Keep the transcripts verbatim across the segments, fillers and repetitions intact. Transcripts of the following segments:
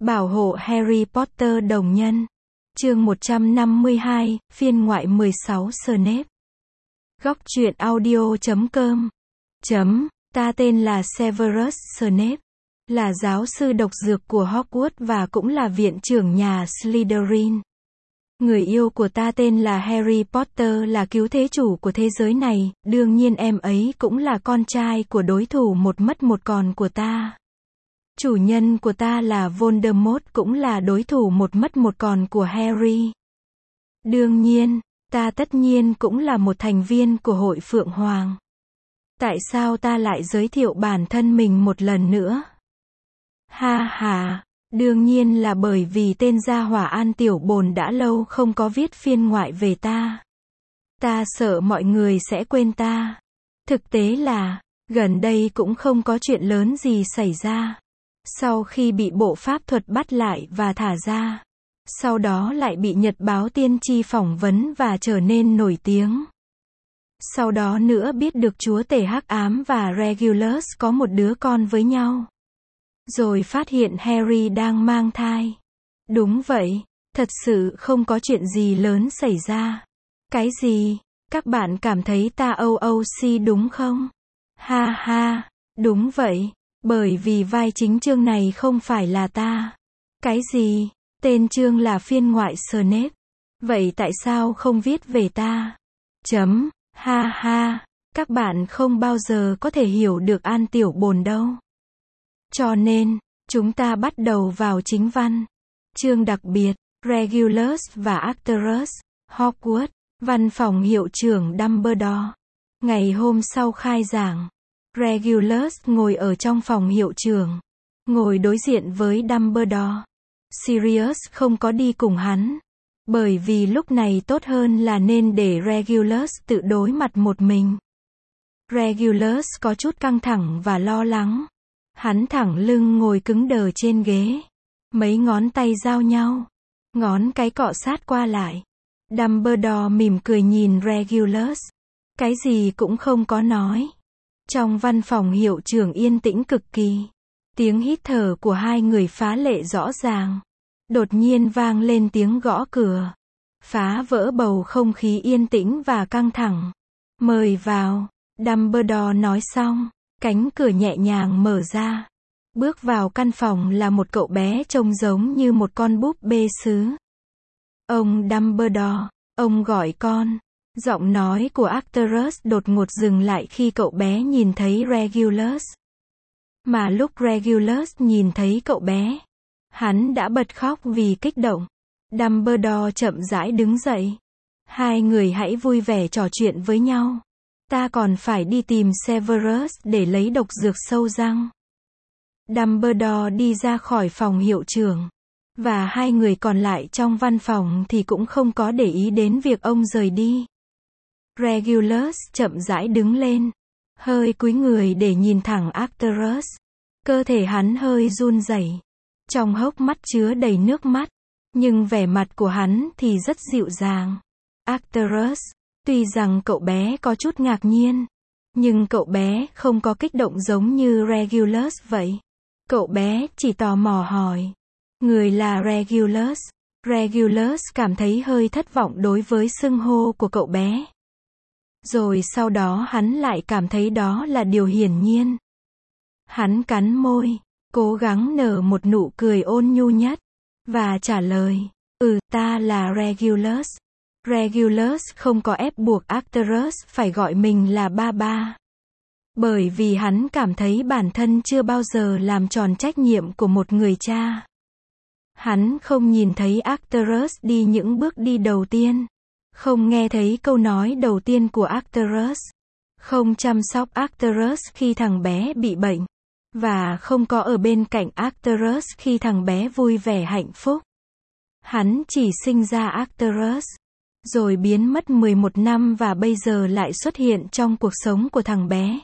Bảo hộ Harry Potter đồng nhân. Chương một trăm năm mươi hai, phiên ngoại mười sáu Snape. Góc truyện audio chấm com. Chấm, ta tên là Severus Snape, là giáo sư độc dược của Hogwarts và cũng là viện trưởng nhà Slytherin. Người yêu của ta tên là Harry Potter, là cứu thế chủ của thế giới này, đương nhiên em ấy cũng là con trai của đối thủ một mất một còn của ta. Chủ nhân của ta là Voldemort, cũng là đối thủ một mất một còn của Harry. Đương nhiên, ta tất nhiên cũng là một thành viên của Hội Phượng Hoàng. Tại sao ta lại giới thiệu bản thân mình một lần nữa? Ha ha, đương nhiên là bởi vì tên gia hỏa An Tiểu Bồn đã lâu không có viết phiên ngoại về ta. Ta sợ mọi người sẽ quên ta. Thực tế là, gần đây cũng không có chuyện lớn gì xảy ra. Sau khi bị bộ pháp thuật bắt lại và thả ra, sau đó lại bị Nhật báo tiên tri phỏng vấn và trở nên nổi tiếng. Sau đó nữa biết được chúa tể hắc ám và Regulus có một đứa con với nhau. Rồi phát hiện Harry đang mang thai. Đúng vậy, thật sự không có chuyện gì lớn xảy ra. Cái gì? Các bạn cảm thấy ta âu âu si đúng không? Ha ha, đúng vậy. Bởi vì vai chính chương này không phải là ta. Cái gì? Tên chương là phiên ngoại Snape. Vậy tại sao không viết về ta? Chấm, ha ha, các bạn không bao giờ có thể hiểu được An Tiểu Bồn đâu. Cho nên, chúng ta bắt đầu vào chính văn. Chương đặc biệt, Regulus và Arcturus, Hogwarts, văn phòng hiệu trưởng Dumbledore. Ngày hôm sau khai giảng, Regulus ngồi ở trong phòng hiệu trưởng, ngồi đối diện với Dumbledore. Sirius không có đi cùng hắn, bởi vì lúc này tốt hơn là nên để Regulus tự đối mặt một mình. Regulus có chút căng thẳng và lo lắng. Hắn thẳng lưng ngồi cứng đờ trên ghế, mấy ngón tay giao nhau, ngón cái cọ sát qua lại. Dumbledore mỉm cười nhìn Regulus, cái gì cũng không có nói. Trong văn phòng hiệu trưởng yên tĩnh cực kỳ. Tiếng hít thở của hai người phá lệ rõ ràng. Đột nhiên vang lên tiếng gõ cửa, phá vỡ bầu không khí yên tĩnh và căng thẳng. Mời vào, Dumbledore nói xong, cánh cửa nhẹ nhàng mở ra. Bước vào căn phòng là một cậu bé trông giống như một con búp bê sứ. Ông Dumbledore, ông gọi con. Giọng nói của Arcturus đột ngột dừng lại khi cậu bé nhìn thấy Regulus. Mà lúc Regulus nhìn thấy cậu bé, hắn đã bật khóc vì kích động. Dumbledore chậm rãi đứng dậy. Hai người hãy vui vẻ trò chuyện với nhau. Ta còn phải đi tìm Severus để lấy độc dược sâu răng. Dumbledore đi ra khỏi phòng hiệu trưởng. Và hai người còn lại trong văn phòng thì cũng không có để ý đến việc ông rời đi. Regulus chậm rãi đứng lên, hơi cúi người để nhìn thẳng Arcturus. Cơ thể hắn hơi run rẩy, trong hốc mắt chứa đầy nước mắt, nhưng vẻ mặt của hắn thì rất dịu dàng. Arcturus, tuy rằng cậu bé có chút ngạc nhiên, nhưng cậu bé không có kích động giống như Regulus vậy. Cậu bé chỉ tò mò hỏi, người là Regulus. Regulus cảm thấy hơi thất vọng đối với xưng hô của cậu bé. Rồi sau đó hắn lại cảm thấy đó là điều hiển nhiên. Hắn cắn môi, cố gắng nở một nụ cười ôn nhu nhất, và trả lời, ừ, ta là Regulus. Regulus không có ép buộc Arcturus phải gọi mình là ba ba. Bởi vì hắn cảm thấy bản thân chưa bao giờ làm tròn trách nhiệm của một người cha. Hắn không nhìn thấy Arcturus đi những bước đi đầu tiên. Không nghe thấy câu nói đầu tiên của Arcturus. Không chăm sóc Arcturus khi thằng bé bị bệnh. Và không có ở bên cạnh Arcturus khi thằng bé vui vẻ hạnh phúc. Hắn chỉ sinh ra Arcturus, rồi biến mất mười một năm và bây giờ lại xuất hiện trong cuộc sống của thằng bé.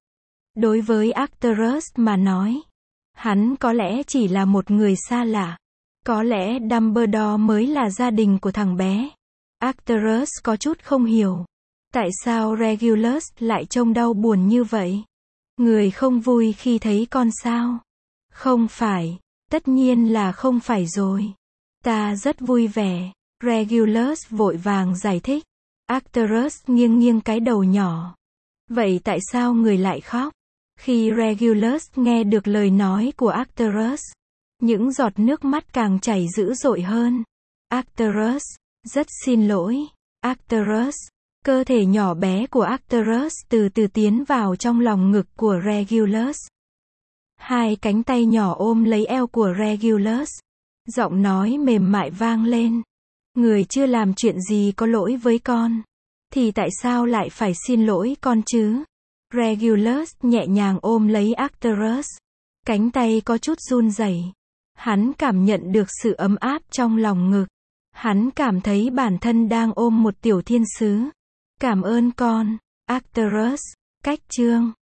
Đối với Arcturus mà nói, hắn có lẽ chỉ là một người xa lạ. Có lẽ Dumbledore mới là gia đình của thằng bé. Arcturus có chút không hiểu. Tại sao Regulus lại trông đau buồn như vậy? Người không vui khi thấy con sao? Không phải. Tất nhiên là không phải rồi. Ta rất vui vẻ. Regulus vội vàng giải thích. Arcturus nghiêng nghiêng cái đầu nhỏ. Vậy tại sao người lại khóc? Khi Regulus nghe được lời nói của Arcturus, những giọt nước mắt càng chảy dữ dội hơn. Arcturus, rất xin lỗi. Arcturus, cơ thể nhỏ bé của Arcturus từ từ tiến vào trong lòng ngực của Regulus. Hai cánh tay nhỏ ôm lấy eo của Regulus. Giọng nói mềm mại vang lên. Người chưa làm chuyện gì có lỗi với con. Thì tại sao lại phải xin lỗi con chứ? Regulus nhẹ nhàng ôm lấy Arcturus. Cánh tay có chút run rẩy. Hắn cảm nhận được sự ấm áp trong lòng ngực. Hắn cảm thấy bản thân đang ôm một tiểu thiên sứ. Cảm ơn con, Arcturus. Cách chương